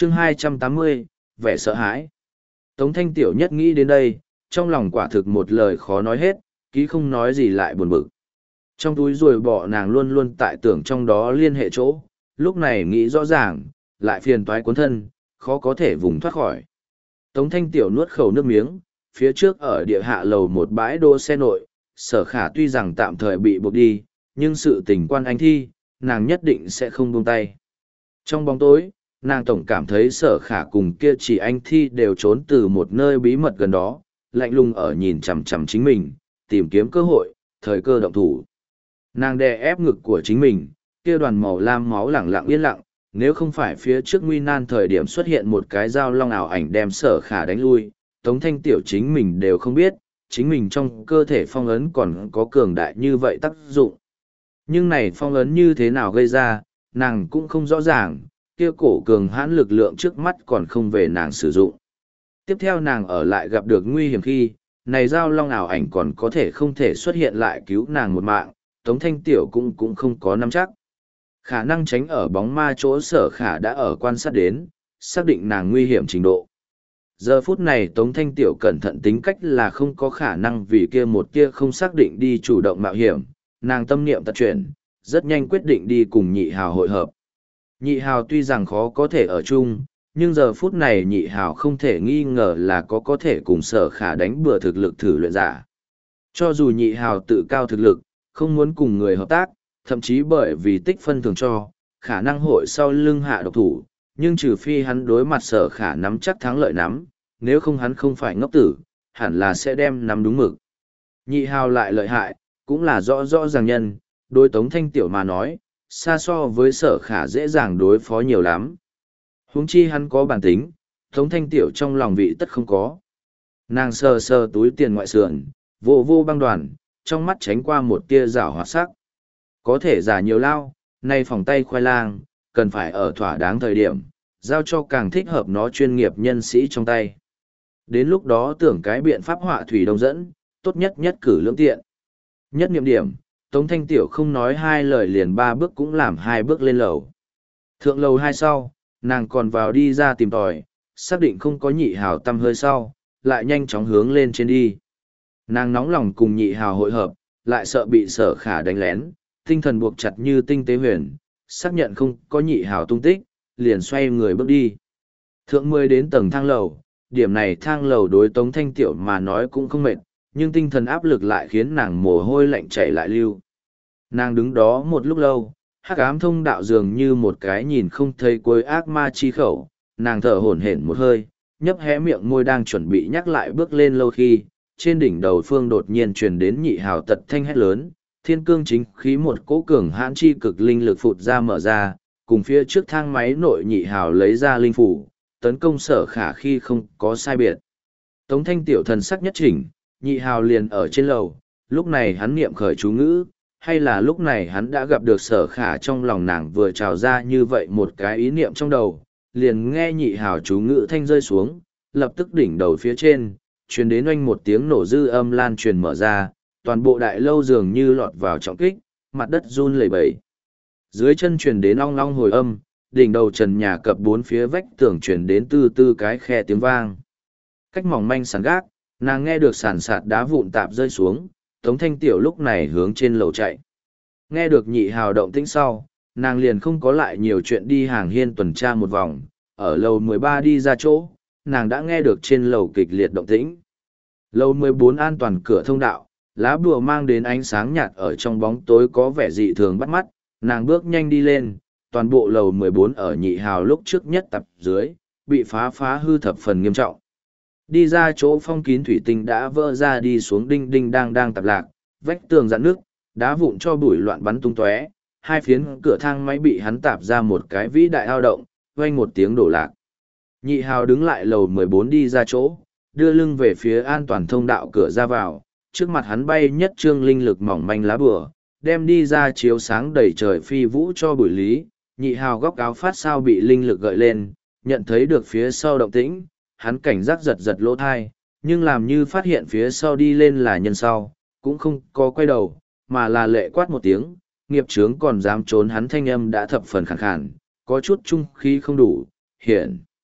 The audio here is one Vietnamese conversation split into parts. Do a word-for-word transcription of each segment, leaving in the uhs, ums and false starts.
chương hai trăm tám mươi, vẻ sợ hãi. Tống Thanh Tiểu nhất nghĩ đến đây, trong lòng quả thực một lời khó nói hết, ký không nói gì lại buồn bực. Trong túi ruồi bọ nàng luôn luôn tại tưởng trong đó liên hệ chỗ, lúc này nghĩ rõ ràng, lại phiền toái cuốn thân, khó có thể vùng thoát khỏi. Tống Thanh Tiểu nuốt khẩu nước miếng, phía trước ở địa hạ lầu một bãi đỗ xe nội, Sở Khả tuy rằng tạm thời bị buộc đi, nhưng sự tình quan anh thi, nàng nhất định sẽ không buông tay. Trong bóng tối, nàng tổng cảm thấy Sở Khả cùng kia chỉ anh thi đều trốn từ một nơi bí mật gần đó, lạnh lùng ở nhìn chằm chằm chính mình, tìm kiếm cơ hội, thời cơ động thủ. Nàng đè ép ngực của chính mình, kia đoàn màu lam máu lẳng lặng yên lặng, nếu không phải phía trước nguy nan thời điểm xuất hiện một cái dao long ảo ảnh đem Sở Khả đánh lui, Tống Thanh Tiểu chính mình đều không biết, chính mình trong cơ thể phong ấn còn có cường đại như vậy tác dụng. Nhưng này phong ấn như thế nào gây ra, nàng cũng không rõ ràng, kia cổ cường hãn lực lượng trước mắt còn không về nàng sử dụng. Tiếp theo nàng ở lại gặp được nguy hiểm khi, này dao long ảo ảnh còn có thể không thể xuất hiện lại cứu nàng một mạng, Tống Thanh Tiểu cũng cũng không có nắm chắc. Khả năng tránh ở bóng ma chỗ Sở Khả đã ở quan sát đến, xác định nàng nguy hiểm trình độ. Giờ phút này Tống Thanh Tiểu cẩn thận tính cách là không có khả năng vì kia một kia không xác định đi chủ động mạo hiểm, nàng tâm niệm tật chuyển, rất nhanh quyết định đi cùng nhị hào hội hợp. Nhị hào tuy rằng khó có thể ở chung, nhưng giờ phút này nhị hào không thể nghi ngờ là có có thể cùng Sở Khả đánh bừa thực lực thử luyện giả. Cho dù nhị hào tự cao thực lực, không muốn cùng người hợp tác, thậm chí bởi vì tích phân thường cho, khả năng hội sau lưng hạ độc thủ, nhưng trừ phi hắn đối mặt Sở Khả nắm chắc thắng lợi nắm, nếu không hắn không phải ngốc tử, hẳn là sẽ đem nắm đúng mực. Nhị hào lại lợi hại, cũng là rõ rõ ràng nhân, đối Tống Thanh Tiểu mà nói, xa so với Sở Khả dễ dàng đối phó nhiều lắm. Huống chi hắn có bản tính, Tống Thanh Tiểu trong lòng vị tất không có. Nàng sờ sờ túi tiền ngoại sườn, vô vô băng đoàn, trong mắt tránh qua một tia rảo hoạt sắc. Có thể giả nhiều lao, nay phòng tay khoai lang, cần phải ở thỏa đáng thời điểm, giao cho càng thích hợp nó chuyên nghiệp nhân sĩ trong tay. Đến lúc đó tưởng cái biện pháp họa thủy đông dẫn, tốt nhất nhất cử lưỡng tiện. Nhất niệm điểm, Tống Thanh Tiểu không nói hai lời liền ba bước cũng làm hai bước lên lầu. Thượng lầu hai sau, nàng còn vào đi ra tìm tòi, xác định không có nhị hào tâm hơi sau, lại nhanh chóng hướng lên trên đi. Nàng nóng lòng cùng nhị hào hội hợp, lại sợ bị Sở Khả đánh lén, tinh thần buộc chặt như tinh tế huyền, xác nhận không có nhị hào tung tích, liền xoay người bước đi. Thượng mười đến tầng thang lầu, điểm này thang lầu đối Tống Thanh Tiểu mà nói cũng không mệt, nhưng tinh thần áp lực lại khiến nàng mồ hôi lạnh chảy lại lưu. Nàng đứng đó một lúc lâu, hắc ám thông đạo dường như một cái nhìn không thấy cuối ác ma chi khẩu, nàng thở hổn hển một hơi, nhấp hé miệng môi đang chuẩn bị nhắc lại bước lên lâu khi, trên đỉnh đầu phương đột nhiên truyền đến nhị hào tật thanh hét lớn, thiên cương chính khí một cỗ cường hãn chi cực linh lực phụt ra mở ra, cùng phía trước thang máy nội nhị hào lấy ra linh phủ, tấn công Sở Khả khi không có sai biệt. Tống Thanh Tiểu thần sắc nhất chỉnh, nhị hào liền ở trên lầu, lúc này hắn niệm khởi chú ngữ, hay là lúc này hắn đã gặp được Sở Khả trong lòng nàng vừa trào ra như vậy một cái ý niệm trong đầu, liền nghe nhị hào chú ngữ thanh rơi xuống, lập tức đỉnh đầu phía trên, truyền đến oanh một tiếng nổ dư âm lan truyền mở ra, toàn bộ đại lâu dường như lọt vào trọng kích, mặt đất run lẩy bẩy. Dưới chân truyền đến ong long hồi âm, đỉnh đầu trần nhà cập bốn phía vách tường truyền đến tư tư cái khe tiếng vang. Cách mỏng manh sàn gác, nàng nghe được sàn sạt đá vụn tạp rơi xuống, Tống Thanh Tiểu lúc này hướng trên lầu chạy. Nghe được nhị hào động tĩnh sau, nàng liền không có lại nhiều chuyện đi hàng hiên tuần tra một vòng, ở lầu mười ba đi ra chỗ, nàng đã nghe được trên lầu kịch liệt động tĩnh. Lầu mười bốn an toàn cửa thông đạo, lá bùa mang đến ánh sáng nhạt ở trong bóng tối có vẻ dị thường bắt mắt, nàng bước nhanh đi lên, toàn bộ lầu mười bốn ở nhị hào lúc trước nhất tập dưới, bị phá phá hư thập phần nghiêm trọng. Đi ra chỗ phong kín thủy tinh đã vỡ ra đi xuống đinh đinh đang đang tạp lạc, vách tường dạn nước, đá vụn cho bụi loạn bắn tung tóe, hai phiến cửa thang máy bị hắn tạp ra một cái vĩ đại ao động, vang một tiếng đổ lạc. Nhị hào đứng lại lầu mười bốn đi ra chỗ, đưa lưng về phía an toàn thông đạo cửa ra vào, trước mặt hắn bay nhất trương linh lực mỏng manh lá bùa, đem đi ra chiếu sáng đầy trời phi vũ cho bụi lý, nhị hào góc áo phát sao bị linh lực gợi lên, nhận thấy được phía sau động tĩnh, hắn cảnh giác giật giật lỗ thai, nhưng làm như phát hiện phía sau đi lên là nhân sau, cũng không có quay đầu, mà là lệ quát một tiếng, nghiệp chướng còn dám trốn hắn thanh âm đã thập phần khàn khàn, có chút trung khí không đủ, hiện.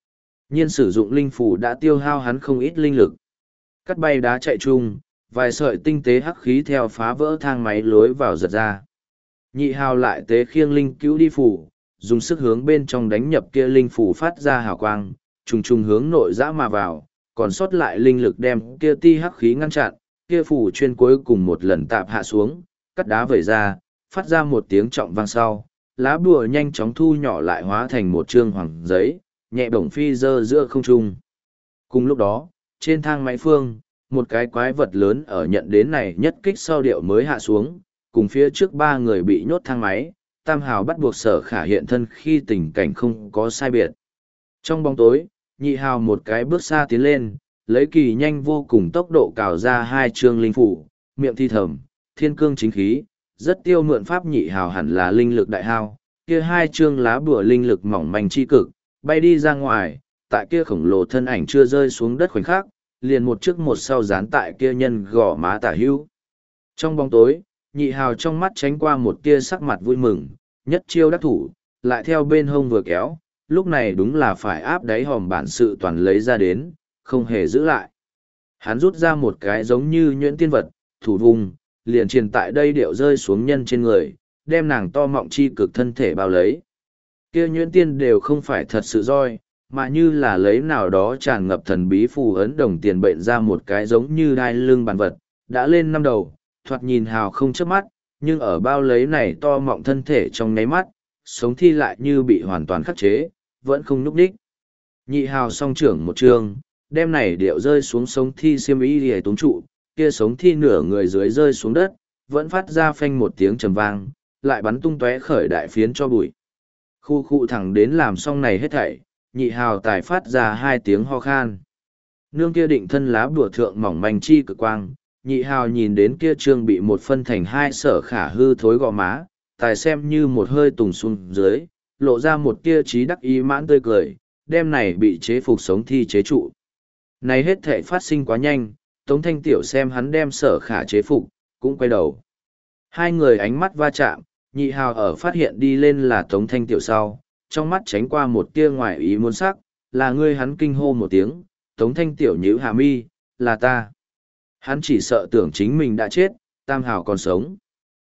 nhiên sử dụng linh phủ đã tiêu hao hắn không ít linh lực. Cắt bay đá chạy chung, vài sợi tinh tế hắc khí theo phá vỡ thang máy lối vào giật ra. Nhị hào lại tế khiêng linh cứu đi phủ, dùng sức hướng bên trong đánh nhập kia linh phủ phát ra hào quang, trùng trùng hướng nội dã mà vào, còn sót lại linh lực đem kia ti hắc khí ngăn chặn, kia phủ chuyên cuối cùng một lần tạp hạ xuống, cắt đá vẩy ra, phát ra một tiếng trọng vang sau, lá bùa nhanh chóng thu nhỏ lại hóa thành một trương hoàng giấy, nhẹ bổng phi dơ giữa không trung. Cùng lúc đó, trên thang máy phương, một cái quái vật lớn ở nhận đến này nhất kích sau điệu mới hạ xuống, cùng phía trước ba người bị nhốt thang máy, Tam Hào bắt buộc Sở Khả hiện thân khi tình cảnh không có sai biệt. Trong bóng tối, Nhị Hào một cái bước xa tiến lên, lấy kỳ nhanh vô cùng tốc độ cào ra hai chương linh phủ, miệng thi thầm, thiên cương chính khí, rất tiêu mượn pháp. Nhị Hào hẳn là linh lực đại hao, kia hai chương lá bùa linh lực mỏng manh chi cực, bay đi ra ngoài, tại kia khổng lồ thân ảnh chưa rơi xuống đất khoảnh khắc, liền một trước một sau dán tại kia nhân gò má tả hữu. Trong bóng tối, Nhị Hào trong mắt tránh qua một tia sắc mặt vui mừng, nhất chiêu đắc thủ, lại theo bên hông vừa kéo, lúc này đúng là phải áp đáy hòm bản sự toàn lấy ra đến, không hề giữ lại. Hắn rút ra một cái giống như nhuyễn tiên vật, thủ vùng, liền truyền tại đây điệu rơi xuống nhân trên người, đem nàng to mọng chi cực thân thể bao lấy. Kia nhuyễn tiên đều không phải thật sự roi, mà như là lấy nào đó tràn ngập thần bí phù ấn đồng tiền bệnh ra một cái giống như đai lưng bàn vật, đã lên năm đầu, thoạt nhìn hào không chớp mắt, nhưng ở bao lấy này to mọng thân thể trong nháy mắt, sống thi lại như bị hoàn toàn khắc chế, vẫn không nhúc đích. Nhị hào song trưởng một trường, đem này điệu rơi xuống sống thi xiêm y lìa tốn trụ, kia sống thi nửa người dưới rơi xuống đất, vẫn phát ra phanh một tiếng trầm vang, lại bắn tung tóe khởi đại phiến cho bụi. Khu khu thẳng đến làm xong này hết thảy, nhị hào tài phát ra hai tiếng ho khan. Nương kia định thân lá bùa thượng mỏng manh chi cực quang, nhị hào nhìn đến kia trương bị một phân thành hai Sở Khả hư thối gò má, tài xem như một hơi tùng xuống dưới, lộ ra một tia trí đắc ý mãn tươi cười, đem này bị chế phục sống thi chế trụ. Này hết thể phát sinh quá nhanh, Tống Thanh Tiểu xem hắn đem Sở Khả chế phục, cũng quay đầu. Hai người ánh mắt va chạm, nhị hào ở phát hiện đi lên là Tống Thanh Tiểu sau, trong mắt tránh qua một tia ngoài ý muốn sắc, là ngươi. Hắn kinh hô một tiếng, Tống Thanh Tiểu nhíu hạ mi, là ta. Hắn chỉ sợ tưởng chính mình đã chết, Tam Hào còn sống.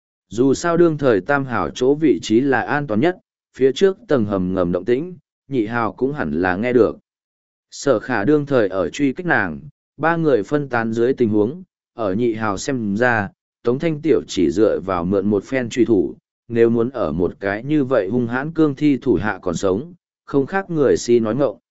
Dù sao đương thời Tam Hào chỗ vị trí là an toàn nhất, phía trước tầng hầm ngầm động tĩnh, nhị hào cũng hẳn là nghe được. Sở Khả đương thời ở truy kích nàng, ba người phân tán dưới tình huống, ở nhị hào xem ra, Tống Thanh Tiểu chỉ dựa vào mượn một phen truy thủ, nếu muốn ở một cái như vậy hung hãn cương thi thủ hạ còn sống, không khác người si nói ngọng.